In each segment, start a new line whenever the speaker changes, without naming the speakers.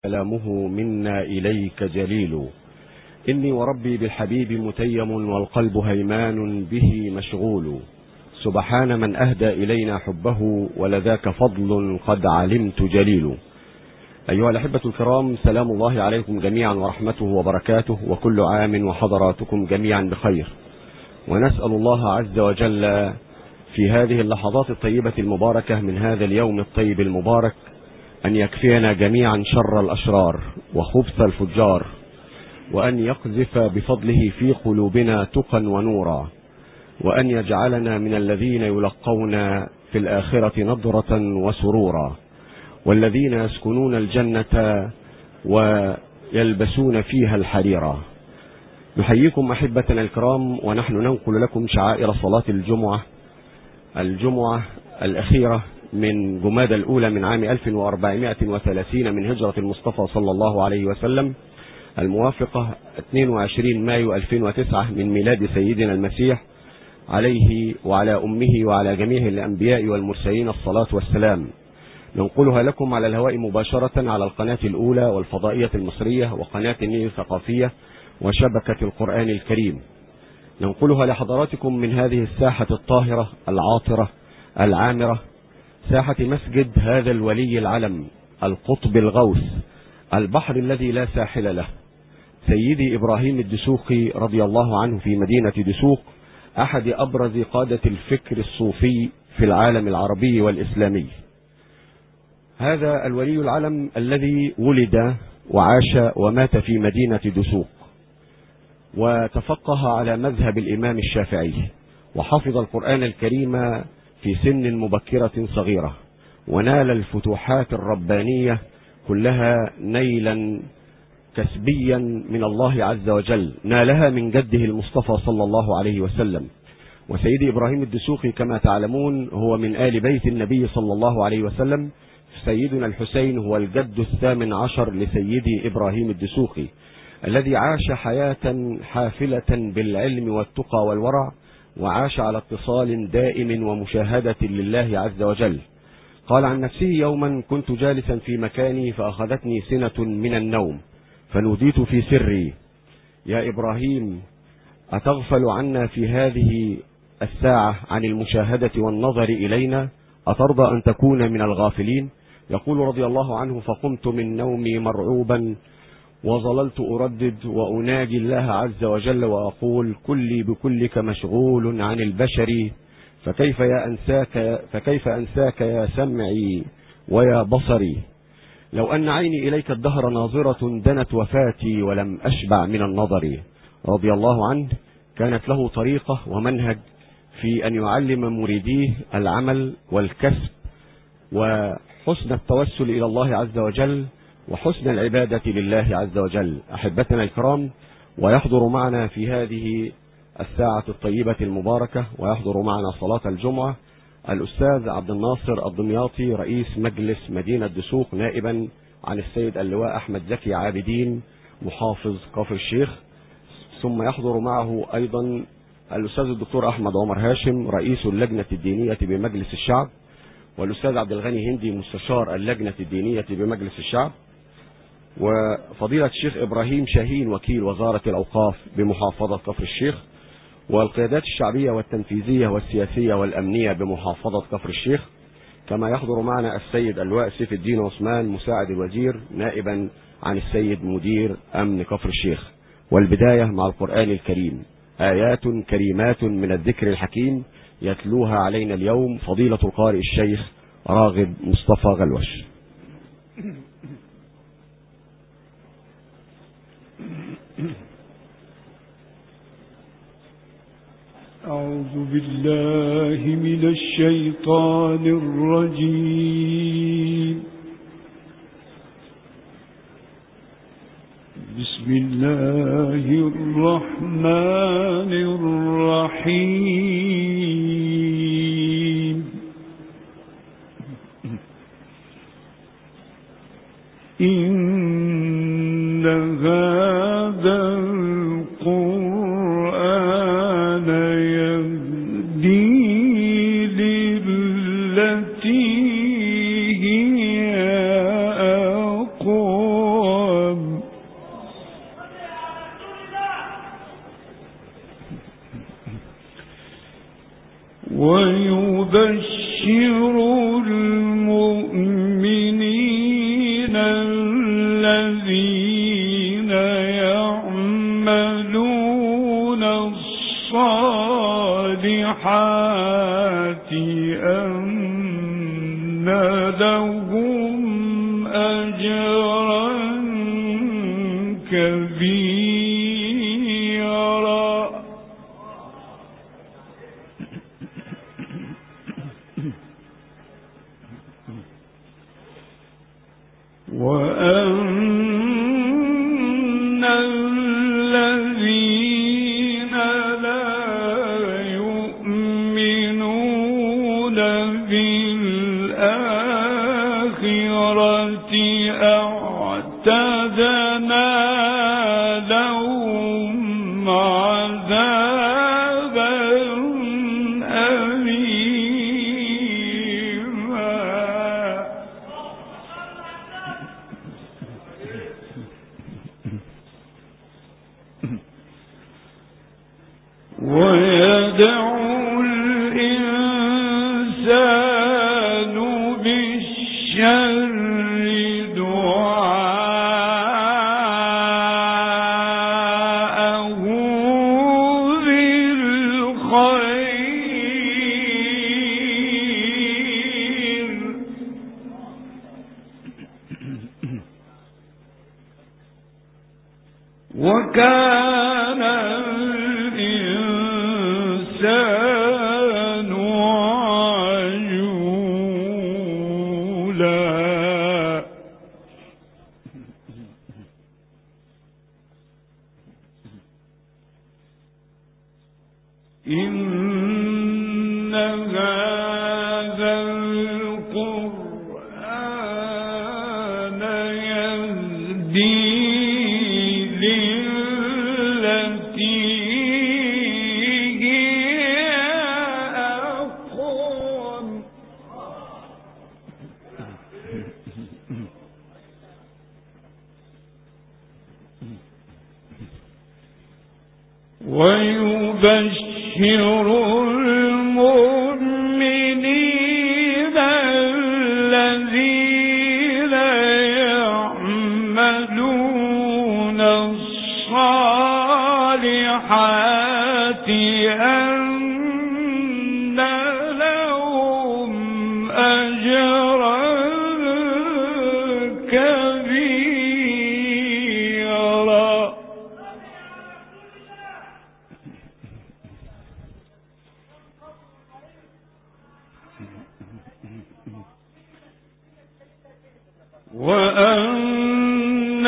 كلامه منا إليك جليل. إني وربي بالحبيب متيم والقلب هيمان به مشغول. سبحان من أهدى إلينا حبه ولذاك فضل قد علمت جليل. أيها الأحبة الكرام، سلام الله عليكم جميعا ورحمته وبركاته، وكل عام وحضراتكم جميعا بخير. ونسأل الله عز وجل في هذه اللحظات الطيبة المباركة من هذا اليوم الطيب المبارك أن يكفينا جميعا شر الأشرار وخبث الفجار، وأن يقذف بفضله في قلوبنا تقا ونورا، وأن يجعلنا من الذين يلقون في الآخرة نضرة وسرورا، والذين يسكنون الجنة ويلبسون فيها الحريرا. نحييكم أحبتنا الكرام، ونحن ننقل لكم شعائر صلاة الجمعة الأخيرة من جمادى الأولى من عام 1430 من هجرة المصطفى صلى الله عليه وسلم، الموافقة 22 مايو 2009 من ميلاد سيدنا المسيح عليه وعلى أمه وعلى جميع الأنبياء والمرسلين الصلاة والسلام. ننقلها لكم على الهواء مباشرة على القناة الأولى والفضائية المصرية وقناة النيل الثقافية وشبكة القرآن الكريم. ننقلها لحضراتكم من هذه الساحة الطاهرة العاطرة العامرة، ساحة مسجد هذا الولي العلم القطب الغوث، البحر الذي لا ساحل له، سيدي إبراهيم الدسوقي رضي الله عنه، في مدينة دسوق، أحد أبرز قادة الفكر الصوفي في العالم العربي والإسلامي. هذا الولي العلم الذي ولد وعاش ومات في مدينة دسوق، وتفقه على مذهب الإمام الشافعي، وحفظ القرآن الكريم في سن مبكرة صغيرة، ونال الفتوحات الربانية كلها نيلا كسبيا من الله عز وجل، نالها من جده المصطفى صلى الله عليه وسلم. وسيدي إبراهيم الدسوقي كما تعلمون هو من آل بيت النبي صلى الله عليه وسلم. سيدنا الحسين هو الجد الثامن عشر لسيدي إبراهيم الدسوقي، الذي عاش حياة حافلة بالعلم والتقى والورع، وعاش على اتصال دائم ومشاهدة لله عز وجل. قال عن نفسه يوما: كنت جالسا في مكاني فأخذتني سنة من النوم، فنوديت في سري: يا إبراهيم، أتغفل عنا في هذه الساعة عن المشاهدة والنظر إلينا؟ أترضى أن تكون من الغافلين؟ يقول رضي الله عنه: فقمت من نومي مرعوبا وظللت أردد وأناجي الله عز وجل وأقول: كلي بكلك مشغول عن البشر، فكيف أنساك يا سمعي ويا بصري. لو أن عيني إليك الدهر ناظرة دنت وفاتي ولم أشبع من النظر. رضي الله عنه، كانت له طريقة ومنهج في أن يعلم مريديه العمل والكسب وحسن التوسل إلى الله عز وجل وحسن العبادة لله عز وجل. أحبتنا الكرام، ويحضر معنا في هذه الساعة الطيبة المباركة ويحضر معنا صلاة الجمعة الأستاذ عبد الناصر الدمياطي، رئيس مجلس مدينة دسوق، نائبا عن السيد اللواء أحمد زكي عابدين، محافظ كفر الشيخ. ثم يحضر معه أيضا الأستاذ الدكتور أحمد عمر هاشم، رئيس اللجنة الدينية بمجلس الشعب، والأستاذ عبد الغني هندي، مستشار اللجنة الدينية بمجلس الشعب، وفضيلة الشيخ إبراهيم شاهين، وكيل وزارة الأوقاف بمحافظة كفر الشيخ، والقيادات الشعبية والتنفيذية والسياسية والأمنية بمحافظة كفر الشيخ. كما يحضر معنا السيد اللواء سيف الدين عثمان، مساعد الوزير، نائبا عن السيد مدير أمن كفر الشيخ. والبداية مع القرآن الكريم، آيات كريمات من الذكر الحكيم، يتلوها علينا اليوم فضيلة القارئ الشيخ راغب مصطفى غلوش.
أعوذ بالله من الشيطان الرجيم. بسم الله الرحمن الرحيم. إن هذا القرآن يهدي للتي هي أقوم ويبشر المؤمنين الذين يعملون الصالحات أن لهم أجرا كبيرا. وأن الذين لا يؤمنون بالآخرة أعتدنا لهم عذابا أليما. ويدعو الإنسان بالشر دعاءه بالخير. وكان الإنسان عجولا. إن هذا القرآن يهدي للتي هي أقوم. ويبشر المؤمنين الذين يعملون الصالحات أن لهم أجرا كبيرا. وأن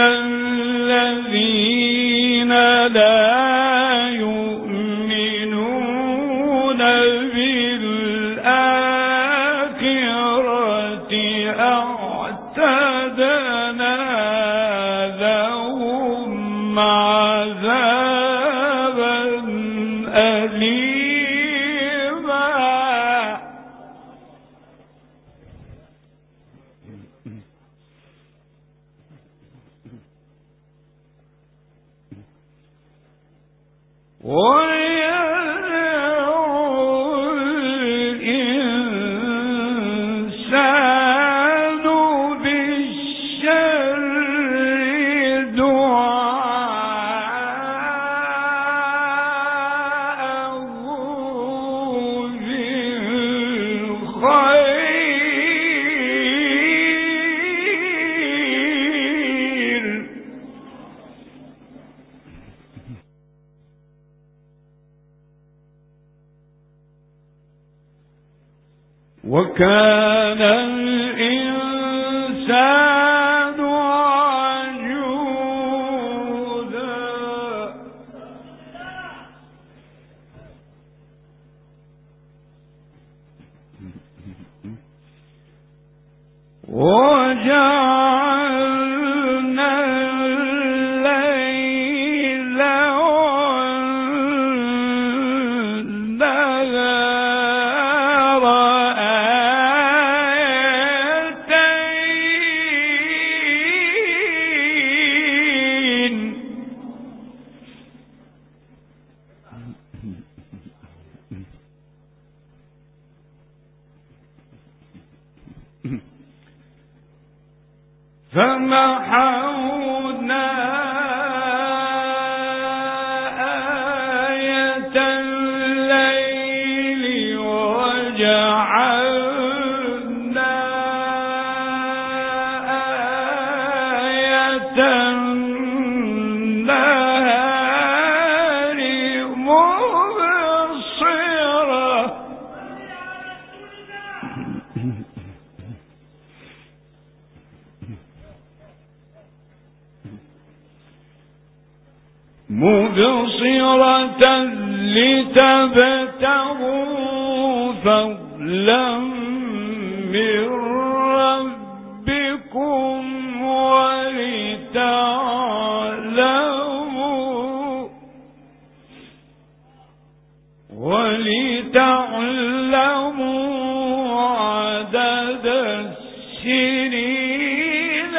الذين لا يؤمنون بالآخرة أعتدنا لهم عذابا أليما. ويدعو الإنسان بالشر دعاءه بالخير. وكان الإنسان عجولا. وجعلنا الليل والنهار مبصرة لتبتغوا فضلا من ربكم ولتعلموا عدد السنين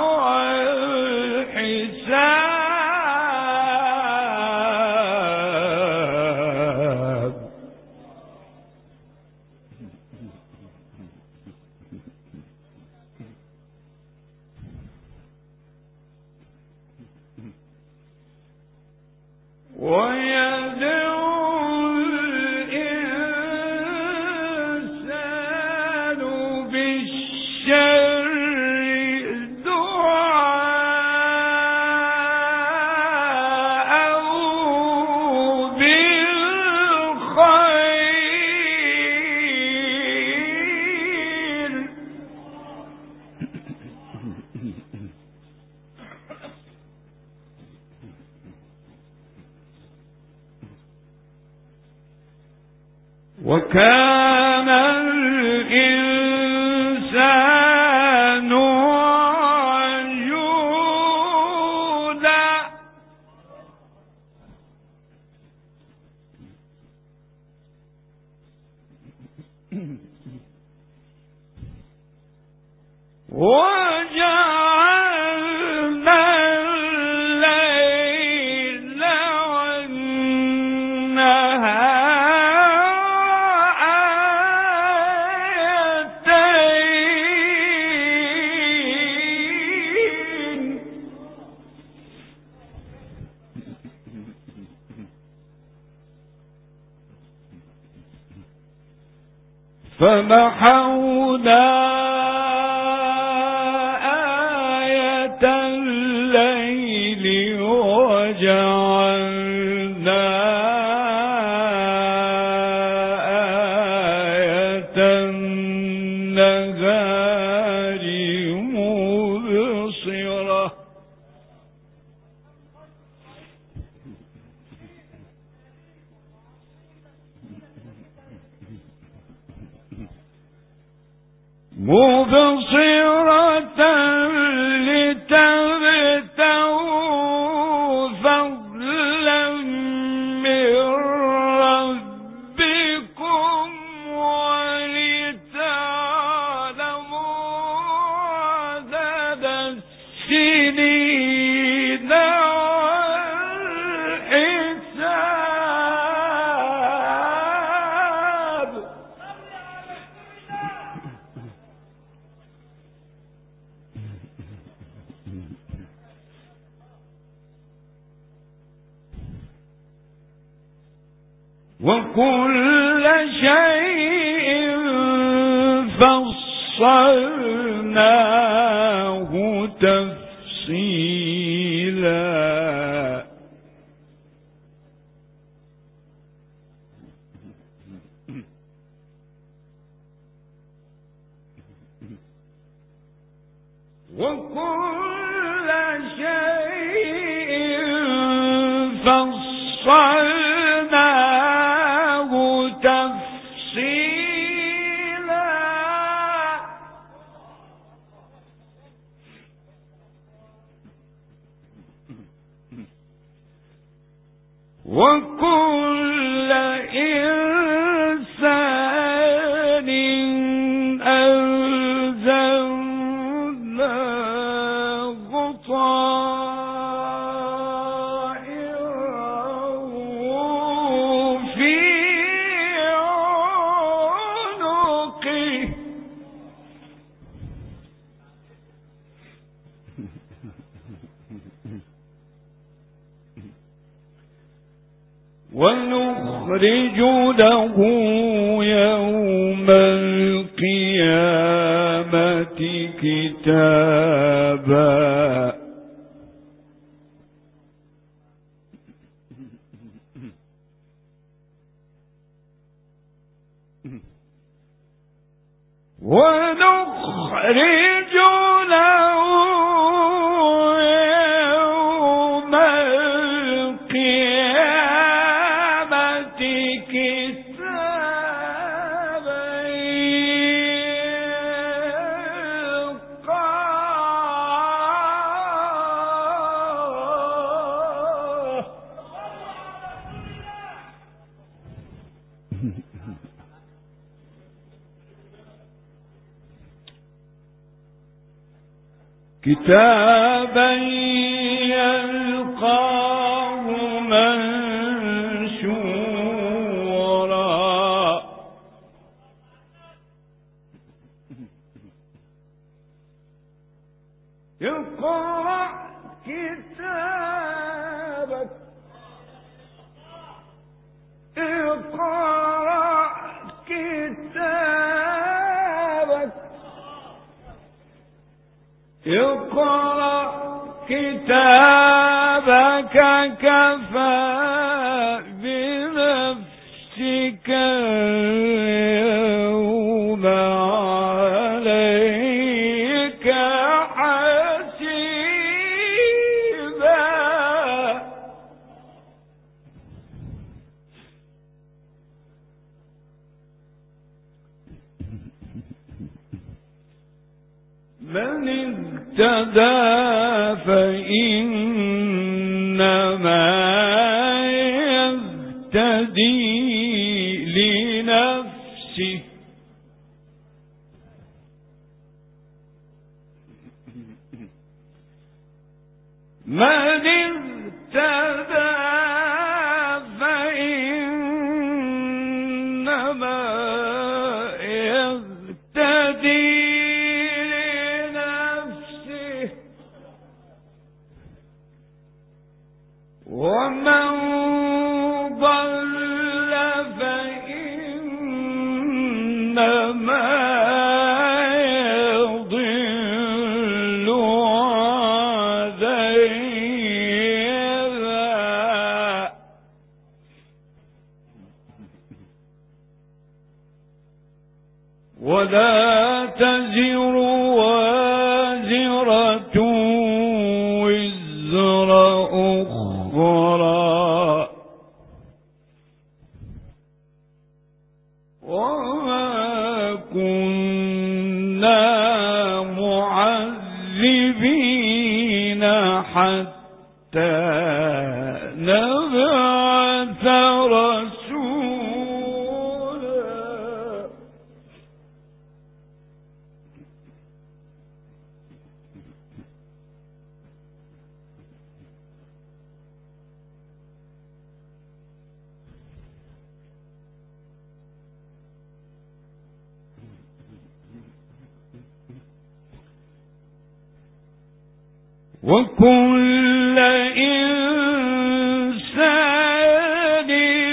والحساب. ويدعو الإنسان بالشر دعاءه بالخير. وكان الإنسان عجولا وجعلنا الليل والنهار آيتين فمحونا آية الليل وجعلنا آية النهار مبصرة. مبصرة لتبتغوا فضلا من ربكم ولتعلموا عدد السنين والحساب. وكل شيء فصلناه تفصيلا. وكل شيء فصلناه تفصيلا. وكل إنسان ألزمناه طائره في عنقه ونخرج له يوم القيامة كتابا ونخرج له يوم القيامة كتابا كتابا يلقاه منشورا اقرأ كتابك اقرأ كتابك اقرأ كتابك كفى بنفسك اليوم عليك حسيبا من اهتدى فإنما يهتدي لنفسه من اهتدى فإنما يهتدي ومن ضل فإنما يضل عليها ولا تزر وازرة وزر أخرى وما كنا معذبين حتى نبعث رسولا وكل إنسان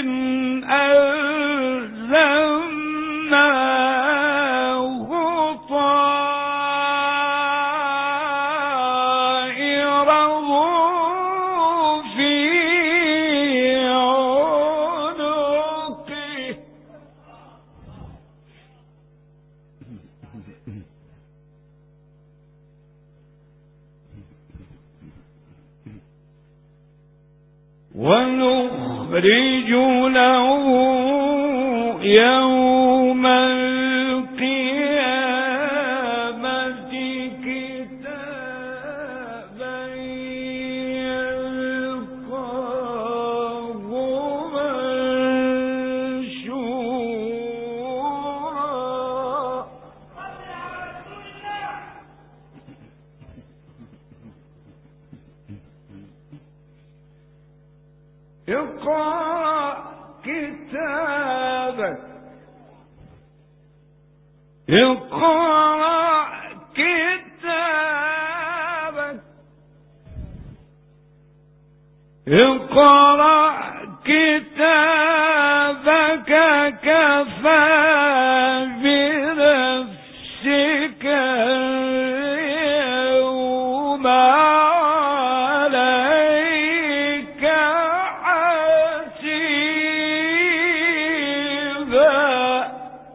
ألزمناه طائره في عنقه ونخرج له يوم القيامة كتابا يلقاه منشورا اقرأ كتابك اقرأ كتابك اقرأ كتابك كفى بنفسك اليوم عليك حسيبا.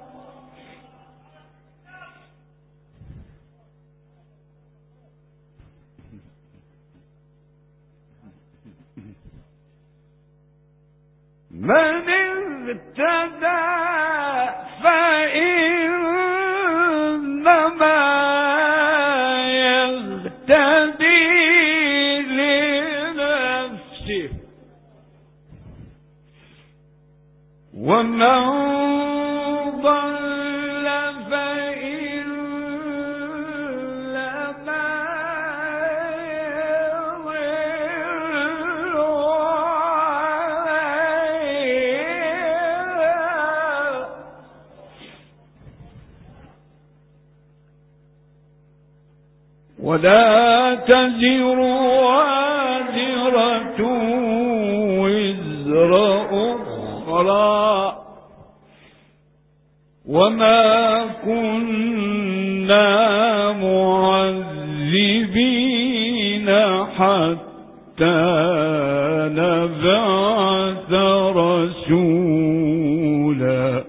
من اهتدى فإنما يهتدي لنفسه، ومن ضل فإنما يضل عليها، ولا تزر وازرة وزر أخرى، وما كنا معذبين حتى نبعث رسولا.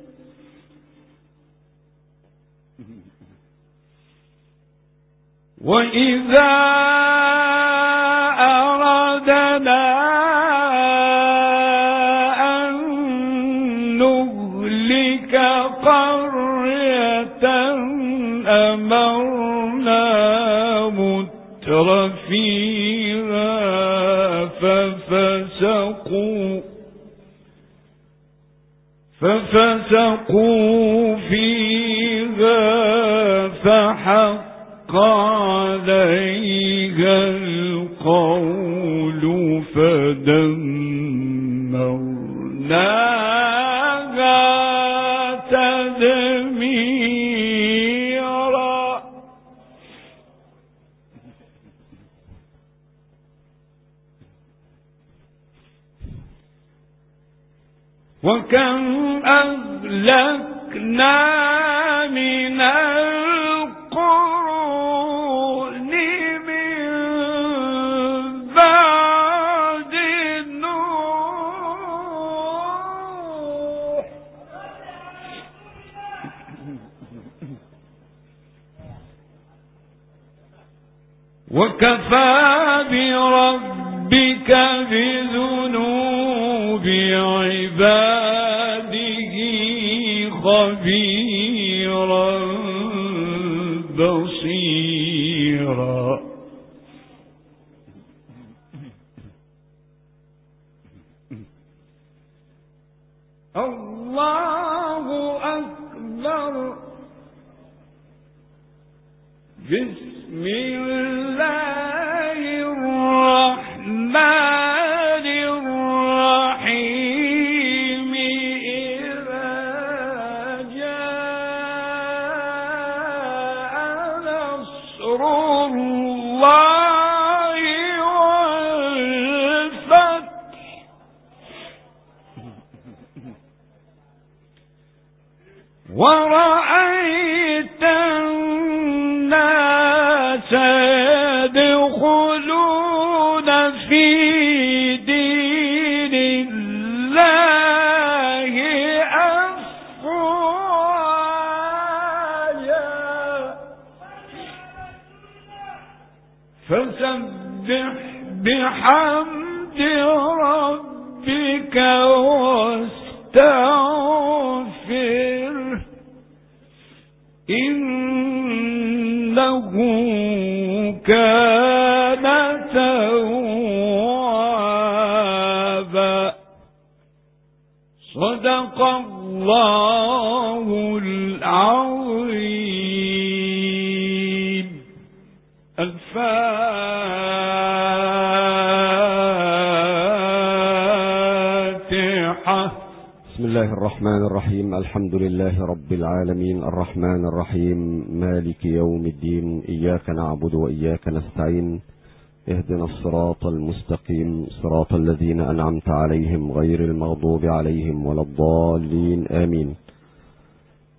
وإذا أردنا أن نهلك قرية أمرنا مترفيها ففسقوا فيها فحق عليها القول فدمرناها تدميرا. وكم أهلكنا من القرون من بعد نوح وكفى بربك بذنوب عباده خبيرا بصيرا. الله أكبر. بسم الله الرحمن الرحيم. إذا جاء نصر الله والفتح ورأيت الناس يدخلون في دين الله أفواجا فسبح بحمد ربك واستغفره إنه كان توابا. صدق الله العظيم. الفاتحة.
بسم الله الرحمن الرحيم. الحمد لله رب العالمين الرحمن الرحيم مالك يوم الدين. إياك نعبد وإياك نستعين اهدنا الصراط المستقيم صراط الذين أنعمت عليهم غير المغضوب عليهم ولا الضالين آمين.